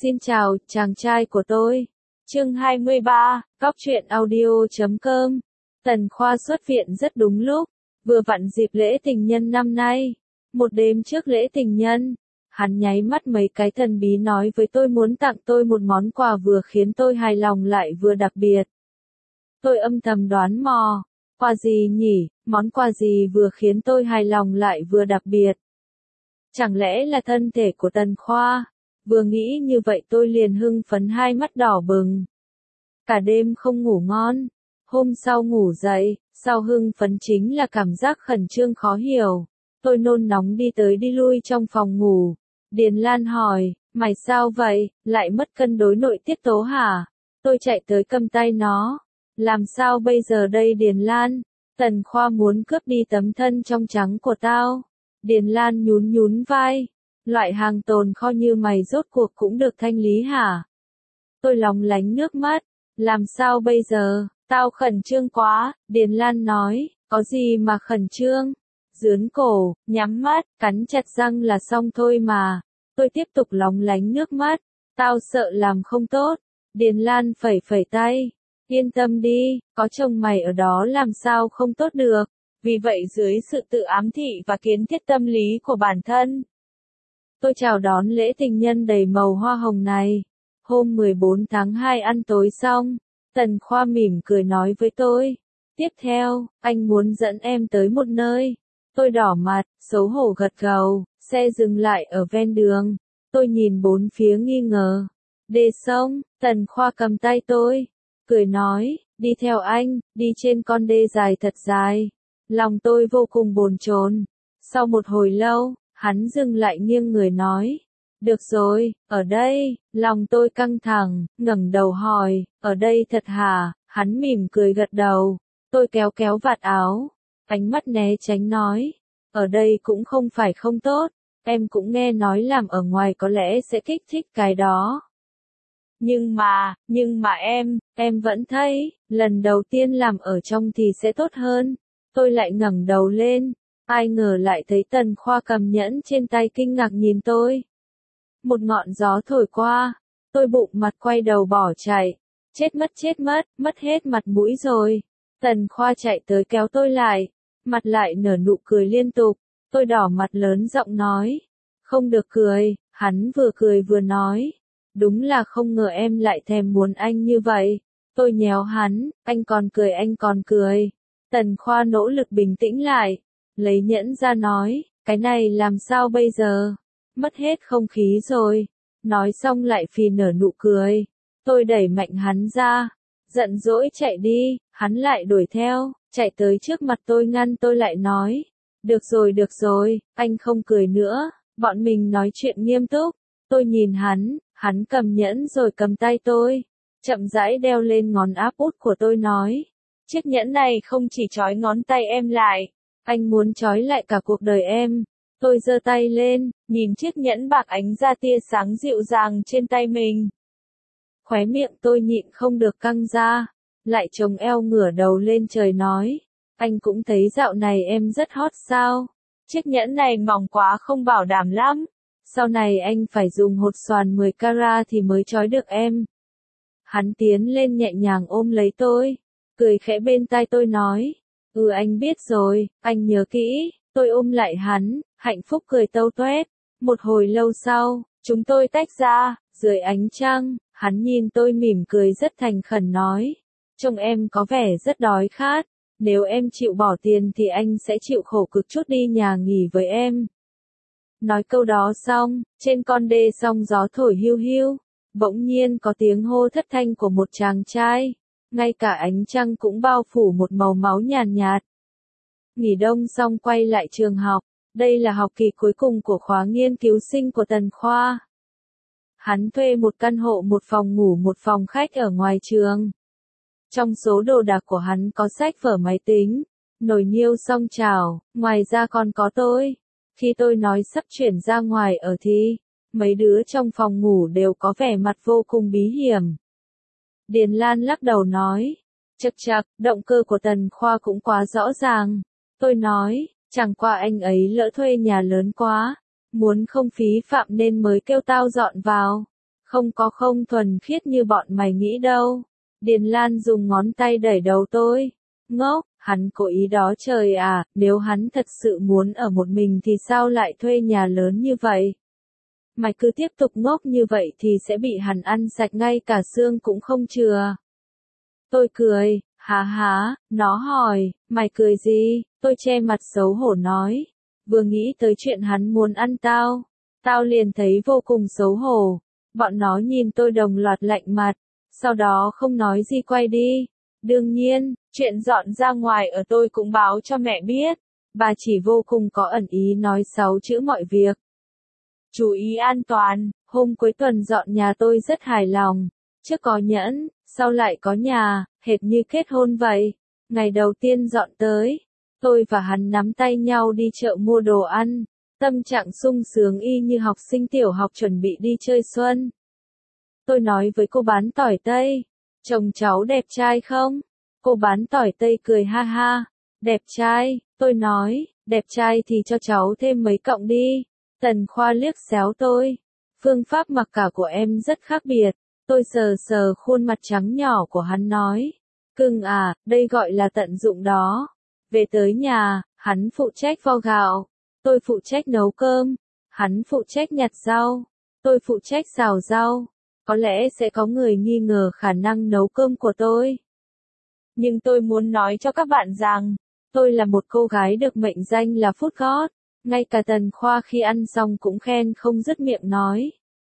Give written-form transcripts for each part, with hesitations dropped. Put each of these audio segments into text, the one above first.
Xin chào, chàng trai của tôi. Chương 23, Góc truyện audio.com. Tần Khoa xuất viện rất đúng lúc, vừa vặn dịp lễ tình nhân năm nay. Một đêm trước lễ tình nhân, hắn nháy mắt mấy cái thần bí nói với tôi muốn tặng tôi một món quà vừa khiến tôi hài lòng lại vừa đặc biệt. Tôi âm thầm đoán mò, quà gì nhỉ, món quà gì vừa khiến tôi hài lòng lại vừa đặc biệt. Chẳng lẽ là thân thể của Tần Khoa? Vừa nghĩ như vậy tôi liền hưng phấn hai mắt đỏ bừng. Cả đêm không ngủ ngon. Hôm sau ngủ dậy, sau hưng phấn chính là cảm giác khẩn trương khó hiểu. Tôi nôn nóng đi tới đi lui trong phòng ngủ. Điền Lan hỏi, mày sao vậy, lại mất cân đối nội tiết tố hả? Tôi chạy tới cầm tay nó. Làm sao bây giờ đây Điền Lan? Tần Khoa muốn cướp đi tấm thân trong trắng của tao. Điền Lan nhún nhún vai. Loại hàng tồn kho như mày rốt cuộc cũng được thanh lý hả? Tôi lóng lánh nước mắt. Làm sao bây giờ? Tao khẩn trương quá, Điền Lan nói, có gì mà khẩn trương? Dướn cổ, nhắm mắt, cắn chặt răng là xong thôi mà. Tôi tiếp tục lóng lánh nước mắt. Tao sợ làm không tốt. Điền Lan phẩy phẩy tay. Yên tâm đi, có chồng mày ở đó làm sao không tốt được. Vì vậy dưới sự tự ám thị và kiến thiết tâm lý của bản thân, tôi chào đón lễ tình nhân đầy màu hoa hồng này. Hôm 14 tháng 2 ăn tối xong, Tần Khoa mỉm cười nói với tôi. Tiếp theo, anh muốn dẫn em tới một nơi. Tôi đỏ mặt, xấu hổ gật gđầu, xe dừng lại ở ven đường. Tôi nhìn bốn phía nghi ngờ. Đê sông, Tần Khoa cầm tay tôi, cười nói, đi theo anh, đi trên con đê dài thật dài. Lòng tôi vô cùng bồn chồn. Sau một hồi lâu, hắn dừng lại nghiêng người nói. Được rồi, ở đây, lòng tôi căng thẳng, ngẩng đầu hỏi, ở đây thật hả? Hắn mỉm cười gật đầu. Tôi kéo kéo vạt áo, ánh mắt né tránh nói. Ở đây cũng không phải không tốt, em cũng nghe nói làm ở ngoài có lẽ sẽ kích thích cái đó. Nhưng mà em vẫn thấy, lần đầu tiên làm ở trong thì sẽ tốt hơn. Tôi lại ngẩng đầu lên, ai ngờ lại thấy Tần Khoa cầm nhẫn trên tay kinh ngạc nhìn tôi. Một ngọn gió thổi qua, tôi bụng mặt quay đầu bỏ chạy. Chết mất, mất hết mặt mũi rồi. Tần Khoa chạy tới kéo tôi lại, mặt lại nở nụ cười liên tục. Tôi đỏ mặt lớn giọng nói. Không được cười, hắn vừa cười vừa nói. Đúng là không ngờ em lại thèm muốn anh như vậy. Tôi nhéo hắn, anh còn cười. Tần Khoa nỗ lực bình tĩnh lại, lấy nhẫn ra nói, cái này làm sao bây giờ? Mất hết không khí rồi. Nói xong lại phì nở nụ cười. Tôi đẩy mạnh hắn ra, giận dỗi chạy đi, hắn lại đuổi theo, chạy tới trước mặt tôi ngăn tôi lại nói. Được rồi, anh không cười nữa, bọn mình nói chuyện nghiêm túc. Tôi nhìn hắn cầm nhẫn rồi cầm tay tôi, chậm rãi đeo lên ngón áp út của tôi nói. Chiếc nhẫn này không chỉ trói ngón tay em lại, anh muốn trói lại cả cuộc đời em. Tôi giơ tay lên, nhìn chiếc nhẫn bạc ánh ra tia sáng dịu dàng trên tay mình. Khóe miệng tôi nhịn không được căng ra, lại chống eo ngửa đầu lên trời nói. Anh cũng thấy dạo này em rất hot sao? Chiếc nhẫn này mỏng quá không bảo đảm lắm. Sau này anh phải dùng hột xoàn 10 carat thì mới trói được em. Hắn tiến lên nhẹ nhàng ôm lấy tôi, cười khẽ bên tai tôi nói. Anh biết rồi, anh nhớ kỹ. Tôi ôm lại hắn, hạnh phúc cười tâu toét. Một hồi lâu sau, chúng tôi tách ra, dưới ánh trăng, hắn nhìn tôi mỉm cười rất thành khẩn nói. Trông em có vẻ rất đói khát, nếu em chịu bỏ tiền thì anh sẽ chịu khổ cực chút đi nhà nghỉ với em. Nói câu đó xong, trên con đê sóng gió thổi hiu hiu, bỗng nhiên có tiếng hô thất thanh của một chàng trai, ngay cả ánh trăng cũng bao phủ một màu máu nhàn nhạt. Nghỉ đông xong quay lại trường học, đây là học kỳ cuối cùng của khóa nghiên cứu sinh của Tần Khoa. Hắn thuê một căn hộ một phòng ngủ một phòng khách ở ngoài trường. Trong số đồ đạc của hắn có sách vở máy tính, nồi niêu song chảo, ngoài ra còn có tôi. Khi tôi nói sắp chuyển ra ngoài ở thì, mấy đứa trong phòng ngủ đều có vẻ mặt vô cùng bí hiểm. Điền Lan lắc đầu nói, chậc, động cơ của Tần Khoa cũng quá rõ ràng. Tôi nói, chẳng qua anh ấy lỡ thuê nhà lớn quá, muốn không phí phạm nên mới kêu tao dọn vào. không thuần khiết như bọn mày nghĩ đâu. Điền Lan dùng ngón tay đẩy đầu tôi. Ngốc, hắn cố ý đó trời à, nếu hắn thật sự muốn ở một mình thì sao lại thuê nhà lớn như vậy? Mày cứ tiếp tục ngốc như vậy thì sẽ bị hắn ăn sạch ngay cả xương cũng không chừa. Tôi cười, há há, nó hỏi, mày cười gì? Tôi che mặt xấu hổ nói, vừa nghĩ tới chuyện hắn muốn ăn tao liền thấy vô cùng xấu hổ. Bọn nó nhìn tôi đồng loạt lạnh mặt, sau đó không nói gì quay đi. Đương nhiên, chuyện dọn ra ngoài ở tôi cũng báo cho mẹ biết. Bà chỉ vô cùng có ẩn ý nói 6 chữ mọi việc. Chú ý an toàn, hôm cuối tuần dọn nhà tôi rất hài lòng. Trước có nhẫn, sau lại có nhà, hệt như kết hôn vậy. Ngày đầu tiên dọn tới, tôi và hắn nắm tay nhau đi chợ mua đồ ăn. Tâm trạng sung sướng y như học sinh tiểu học chuẩn bị đi chơi xuân. Tôi nói với cô bán tỏi tây, chồng cháu đẹp trai không? Cô bán tỏi tây cười ha ha, đẹp trai, tôi nói, đẹp trai thì cho cháu thêm mấy cọng đi. Tần Khoa liếc xéo tôi, phương pháp mặc cả của em rất khác biệt. Tôi sờ sờ khuôn mặt trắng nhỏ của hắn nói, cưng à, đây gọi là tận dụng đó. Về tới nhà, hắn phụ trách vo gạo, tôi phụ trách nấu cơm, hắn phụ trách nhặt rau, tôi phụ trách xào rau. Có lẽ sẽ có người nghi ngờ khả năng nấu cơm của tôi. Nhưng tôi muốn nói cho các bạn rằng, tôi là một cô gái được mệnh danh là phút gót. Ngay cả Tần Khoa khi ăn xong cũng khen không dứt miệng nói.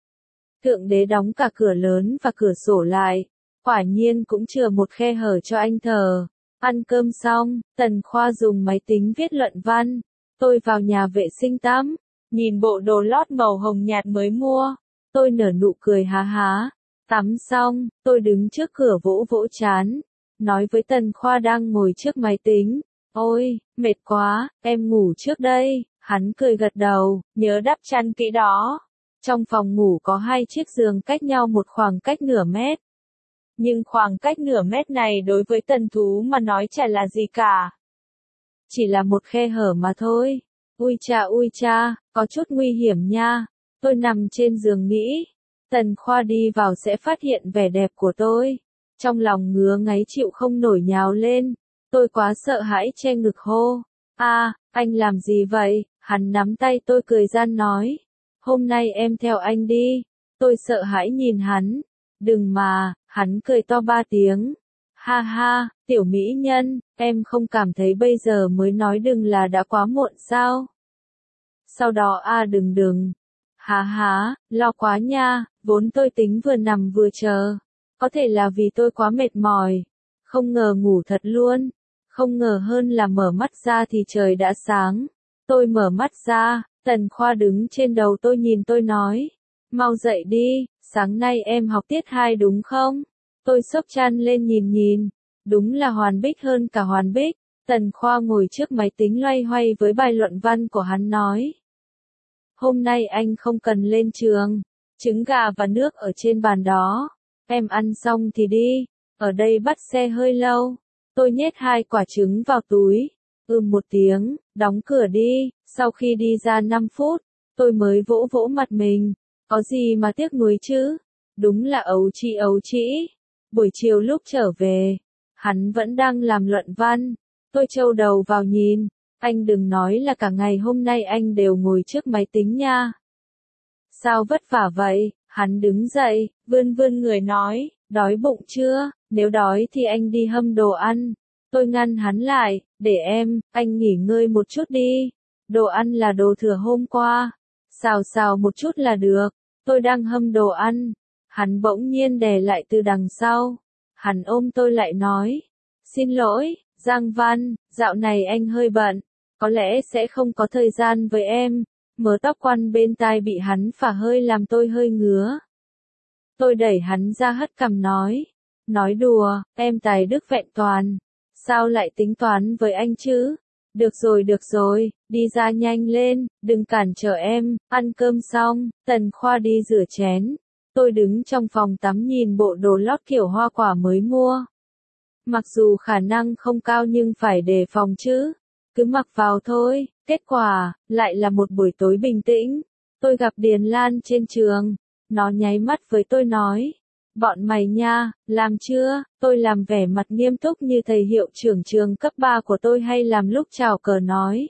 Thượng đế đóng cả cửa lớn và cửa sổ lại. Quả nhiên cũng chừa một khe hở cho anh thờ. Ăn cơm xong, Tần Khoa dùng máy tính viết luận văn. Tôi vào nhà vệ sinh tắm, nhìn bộ đồ lót màu hồng nhạt mới mua. Tôi nở nụ cười há há. Tắm xong, tôi đứng trước cửa vỗ vỗ trán. Nói với Tần Khoa đang ngồi trước máy tính. Ôi, mệt quá, em ngủ trước đây. Hắn cười gật đầu, nhớ đắp chăn kỹ đó. Trong phòng ngủ có 2 chiếc giường cách nhau một khoảng cách nửa mét. Nhưng khoảng cách nửa mét này đối với Tần Thú mà nói chả là gì cả. Chỉ là một khe hở mà thôi. Ui cha, có chút nguy hiểm nha. Tôi nằm trên giường nghĩ. Tần Khoa đi vào sẽ phát hiện vẻ đẹp của tôi. Trong lòng ngứa ngáy chịu không nổi nhào lên. Tôi quá sợ hãi che ngực hô. Anh làm gì vậy? Hắn nắm tay tôi cười gian nói. Hôm nay em theo anh đi. Tôi sợ hãi nhìn hắn. Đừng mà, hắn cười to 3 tiếng. Ha ha, tiểu mỹ nhân, em không cảm thấy bây giờ mới nói đừng là đã quá muộn sao? Sau đó đừng. Há há, lo quá nha, vốn tôi tính vừa nằm vừa chờ. Có thể là vì tôi quá mệt mỏi. Không ngờ ngủ thật luôn. Không ngờ hơn là mở mắt ra thì trời đã sáng. Tôi mở mắt ra, Tần Khoa đứng trên đầu tôi nhìn tôi nói. Mau dậy đi, sáng nay em học tiết 2 đúng không? Tôi xốc chăn lên nhìn. Đúng là Hoàn Bích hơn cả Hoàn Bích. Tần Khoa ngồi trước máy tính loay hoay với bài luận văn của hắn nói. Hôm nay anh không cần lên trường. Trứng gà và nước ở trên bàn đó. Em ăn xong thì đi. Ở đây bắt xe hơi lâu. Tôi nhét 2 quả trứng vào túi. Một tiếng, đóng cửa đi. Sau khi đi ra 5 phút, tôi mới vỗ vỗ mặt mình. Có gì mà tiếc nuối chứ? Đúng là ấu trĩ. Buổi chiều lúc trở về, hắn vẫn đang làm luận văn. Tôi trâu đầu vào nhìn. Anh đừng nói là cả ngày hôm nay anh đều ngồi trước máy tính nha. Sao vất vả vậy? Hắn đứng dậy, vươn người nói, đói bụng chưa? Nếu đói thì anh đi hâm đồ ăn. Tôi ngăn hắn lại, để anh nghỉ ngơi một chút đi. Đồ ăn là đồ thừa hôm qua. Xào một chút là được. Tôi đang hâm đồ ăn. Hắn bỗng nhiên đè lại từ đằng sau. Hắn ôm tôi lại nói. Xin lỗi, Giang Văn, dạo này anh hơi bận. Có lẽ sẽ không có thời gian với em. Mớ tóc quăn bên tai bị hắn phả hơi làm tôi hơi ngứa. Tôi đẩy hắn ra hất cằm nói. Nói đùa, em tài đức vẹn toàn. Sao lại tính toán với anh chứ? Được rồi, đi ra nhanh lên, đừng cản trở em. Ăn cơm xong, Tần Khoa đi rửa chén. Tôi đứng trong phòng tắm nhìn bộ đồ lót kiểu hoa quả mới mua. Mặc dù khả năng không cao nhưng phải đề phòng chứ. Cứ mặc vào thôi. Kết quả, lại là một buổi tối bình tĩnh. Tôi gặp Điền Lan trên trường. Nó nháy mắt với tôi nói. Bọn mày nha, làm chưa? Tôi làm vẻ mặt nghiêm túc như thầy hiệu trưởng trường cấp 3 của tôi hay làm lúc chào cờ nói.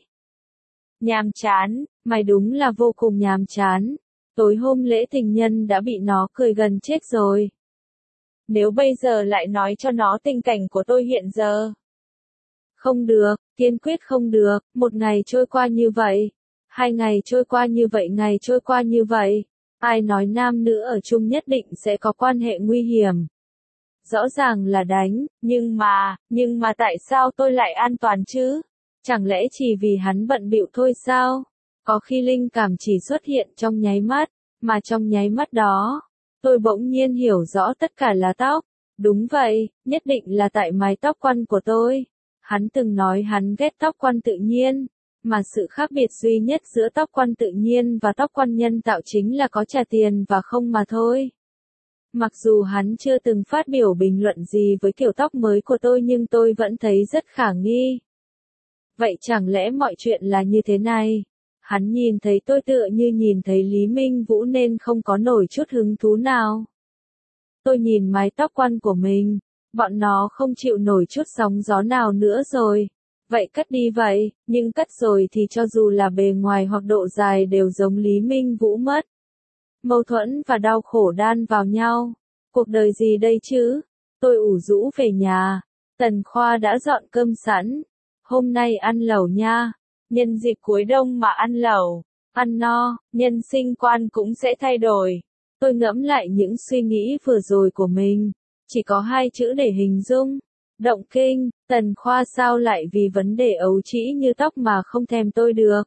Nhàm chán, mày đúng là vô cùng nhàm chán. Tối hôm lễ tình nhân đã bị nó cười gần chết rồi. Nếu bây giờ lại nói cho nó tình cảnh của tôi hiện giờ. Không được, kiên quyết không được, một ngày trôi qua như vậy. 2 ngày trôi qua như vậy, ngày trôi qua như vậy. Ai nói nam nữ ở chung nhất định sẽ có quan hệ nguy hiểm. Rõ ràng là đánh, nhưng mà tại sao tôi lại an toàn chứ? Chẳng lẽ chỉ vì hắn bận bịu thôi sao? Có khi linh cảm chỉ xuất hiện trong nháy mắt, mà trong nháy mắt đó, tôi bỗng nhiên hiểu rõ tất cả là tóc. Đúng vậy, nhất định là tại mái tóc quăn của tôi. Hắn từng nói hắn ghét tóc quăn tự nhiên, mà sự khác biệt duy nhất giữa tóc quăn tự nhiên và tóc quăn nhân tạo chính là có trả tiền và không mà thôi. Mặc dù hắn chưa từng phát biểu bình luận gì với kiểu tóc mới của tôi nhưng tôi vẫn thấy rất khả nghi. Vậy chẳng lẽ mọi chuyện là như thế này? Hắn nhìn thấy tôi tựa như nhìn thấy Lý Minh Vũ nên không có nổi chút hứng thú nào. Tôi nhìn mái tóc quăn của mình, bọn nó không chịu nổi chút sóng gió nào nữa rồi. Vậy cất đi vậy, nhưng cất rồi thì cho dù là bề ngoài hoặc độ dài đều giống Lý Minh Vũ mất. Mâu thuẫn và đau khổ đan vào nhau. Cuộc đời gì đây chứ? Tôi ủ rũ về nhà. Tần Khoa đã dọn cơm sẵn. Hôm nay ăn lẩu nha. Nhân dịp cuối đông mà ăn lẩu, ăn no, nhân sinh quan cũng sẽ thay đổi. Tôi ngẫm lại những suy nghĩ vừa rồi của mình. Chỉ có 2 chữ để hình dung. Động kinh. Tần Khoa sao lại vì vấn đề ấu trĩ như tóc mà không thèm tôi được.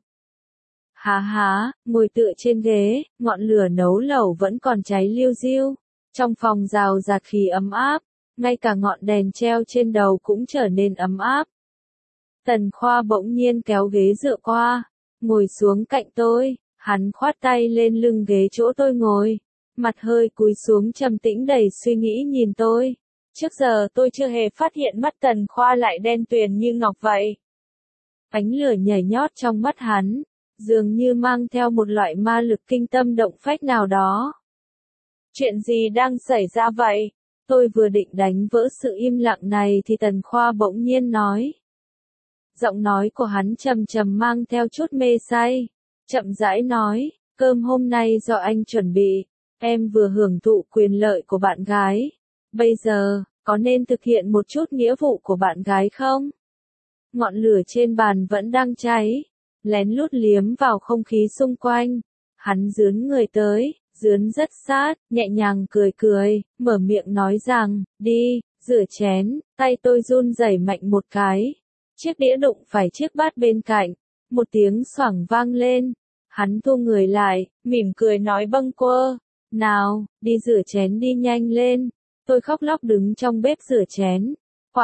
Há há, ngồi tựa trên ghế, ngọn lửa nấu lẩu vẫn còn cháy liu riu. Trong phòng rào rạt khí ấm áp, ngay cả ngọn đèn treo trên đầu cũng trở nên ấm áp. Tần Khoa bỗng nhiên kéo ghế dựa qua, ngồi xuống cạnh tôi, hắn khoát tay lên lưng ghế chỗ tôi ngồi, mặt hơi cúi xuống trầm tĩnh đầy suy nghĩ nhìn tôi. Trước giờ tôi chưa hề phát hiện mắt Tần Khoa lại đen tuyền như ngọc vậy. Ánh lửa nhảy nhót trong mắt hắn, dường như mang theo một loại ma lực kinh tâm động phách nào đó. Chuyện gì đang xảy ra vậy? Tôi vừa định đánh vỡ sự im lặng này thì Tần Khoa bỗng nhiên nói. Giọng nói của hắn trầm trầm mang theo chút mê say. Chậm rãi nói, cơm hôm nay do anh chuẩn bị, em vừa hưởng thụ quyền lợi của bạn gái. Bây giờ, có nên thực hiện một chút nghĩa vụ của bạn gái không? Ngọn lửa trên bàn vẫn đang cháy, lén lút liếm vào không khí xung quanh. Hắn dướn người tới, dướn rất sát, nhẹ nhàng cười cười, mở miệng nói rằng, đi, rửa chén. Tay tôi run rẩy mạnh một cái. Chiếc đĩa đụng phải chiếc bát bên cạnh, một tiếng xoảng vang lên. Hắn thu người lại, mỉm cười nói bâng quơ, nào, đi rửa chén đi nhanh lên. Tôi khóc lóc đứng trong bếp rửa chén.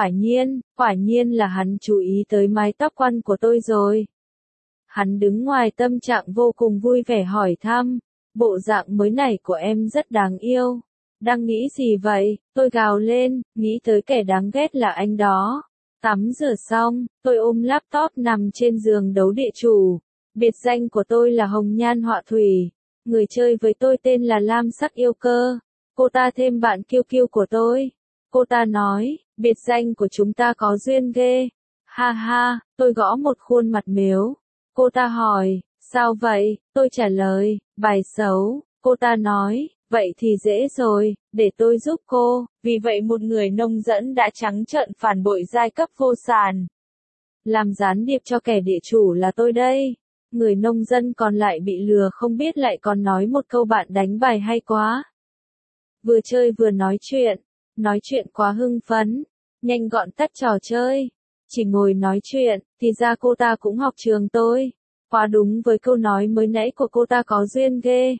Quả nhiên là hắn chú ý tới mái tóc quăn của tôi rồi. Hắn đứng ngoài tâm trạng vô cùng vui vẻ hỏi thăm, bộ dạng mới này của em rất đáng yêu. Đang nghĩ gì vậy? Tôi gào lên, nghĩ tới kẻ đáng ghét là anh đó. Tắm rửa xong, tôi ôm laptop nằm trên giường đấu địa chủ. Biệt danh của tôi là Hồng Nhan Họa Thủy. Người chơi với tôi tên là Lam Sắc Yêu Cơ. Cô ta thêm bạn kiêu kiêu của tôi. Cô ta nói, biệt danh của chúng ta có duyên ghê. Ha ha, tôi gõ một khuôn mặt mếu. Cô ta hỏi, sao vậy? Tôi trả lời, bài xấu. Cô ta nói, vậy thì dễ rồi, để tôi giúp cô. Vì vậy một người nông dẫn đã trắng trợn phản bội giai cấp vô sản. Làm gián điệp cho kẻ địa chủ là tôi đây. Người nông dân còn lại bị lừa không biết lại còn nói một câu bạn đánh bài hay quá. Vừa chơi vừa nói chuyện quá hưng phấn, nhanh gọn tắt trò chơi. Chỉ ngồi nói chuyện, thì ra cô ta cũng học trường tôi. Quá đúng với câu nói mới nãy của cô ta có duyên ghê.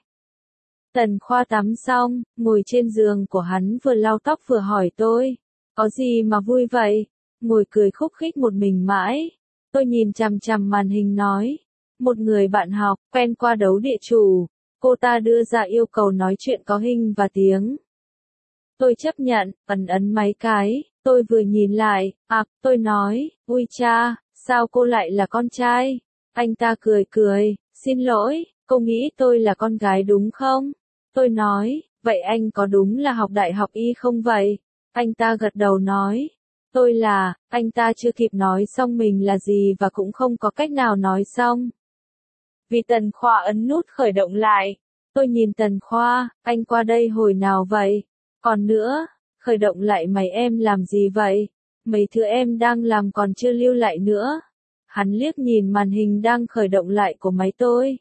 Tần Khoa tắm xong, ngồi trên giường của hắn vừa lau tóc vừa hỏi tôi. Có gì mà vui vậy? Ngồi cười khúc khích một mình mãi. Tôi nhìn chằm chằm màn hình nói. Một người bạn học, quen qua đấu địa chủ. Cô ta đưa ra yêu cầu nói chuyện có hình và tiếng. Tôi chấp nhận, ấn mấy cái. Tôi vừa nhìn lại, tôi nói, ui cha, sao cô lại là con trai? Anh ta cười cười, xin lỗi, cô nghĩ tôi là con gái đúng không? Tôi nói, vậy anh có đúng là học đại học y không vậy? Anh ta gật đầu nói, tôi là, anh ta chưa kịp nói xong mình là gì và cũng không có cách nào nói xong. Vì Tần Khoa ấn nút khởi động lại. Tôi nhìn Tần Khoa, anh qua đây hồi nào vậy? Còn nữa, khởi động lại máy em làm gì vậy? Mấy thứ em đang làm còn chưa lưu lại nữa. Hắn liếc nhìn màn hình đang khởi động lại của máy tôi.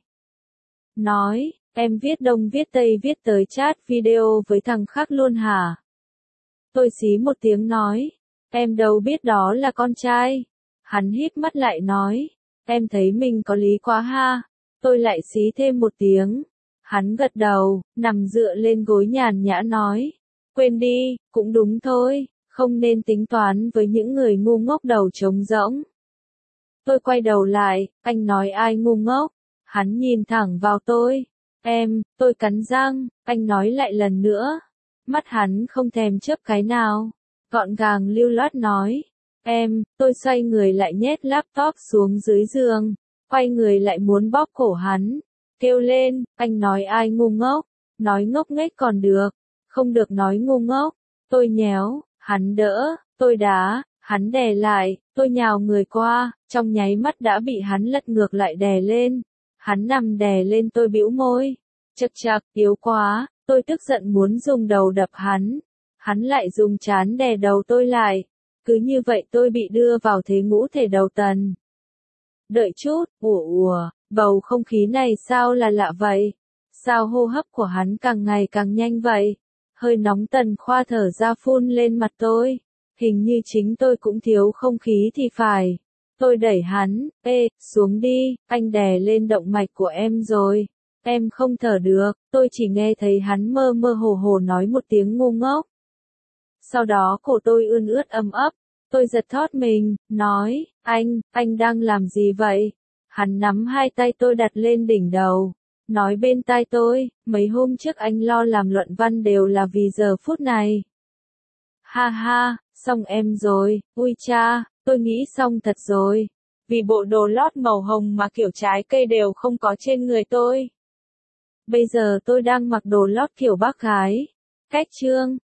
Nói, em viết đông viết tây viết tới chat video với thằng khác luôn hả? Tôi xí một tiếng nói, em đâu biết đó là con trai. Hắn híp mắt lại nói, em thấy mình có lý quá ha. Tôi lại xí thêm một tiếng. Hắn gật đầu, nằm dựa lên gối nhàn nhã nói, quên đi, cũng đúng thôi, không nên tính toán với những người ngu ngốc đầu trống rỗng. Tôi quay đầu lại, anh nói ai ngu ngốc? Hắn nhìn thẳng vào tôi. Tôi cắn răng, anh nói lại lần nữa. Mắt hắn không thèm chớp cái nào. Gọn gàng lưu loát nói. Tôi xoay người lại nhét laptop xuống dưới giường. Quay người lại muốn bóp cổ hắn. Kêu lên, anh nói ai ngu ngốc? Nói ngốc nghếch còn được. Không được nói ngu ngốc. Tôi nhéo, hắn đỡ, tôi đá, hắn đè lại, tôi nhào người qua, trong nháy mắt đã bị hắn lật ngược lại đè lên. Hắn nằm đè lên tôi bĩu môi. Chậc chậc, yếu quá, tôi tức giận muốn dùng đầu đập hắn. Hắn lại dùng trán đè đầu tôi lại. Cứ như vậy tôi bị đưa vào thế ngũ thể đầu tần. Đợi chút, bầu không khí này sao là lạ vậy? Sao hô hấp của hắn càng ngày càng nhanh vậy? Hơi nóng Tần Khoa thở ra phun lên mặt tôi. Hình như chính tôi cũng thiếu không khí thì phải. Tôi đẩy hắn, xuống đi, anh đè lên động mạch của em rồi. Em không thở được, tôi chỉ nghe thấy hắn mơ mơ hồ hồ nói một tiếng ngu ngốc. Sau đó cổ tôi ươn ướt ấm ấp. Tôi giật thót mình, nói, anh đang làm gì vậy? Hắn nắm hai tay tôi đặt lên đỉnh đầu. Nói bên tai tôi, mấy hôm trước anh lo làm luận văn đều là vì giờ phút này. Ha ha, xong em rồi, ui cha, tôi nghĩ xong thật rồi. Vì bộ đồ lót màu hồng mà kiểu trái cây đều không có trên người tôi. Bây giờ tôi đang mặc đồ lót kiểu bác gái. Cách chương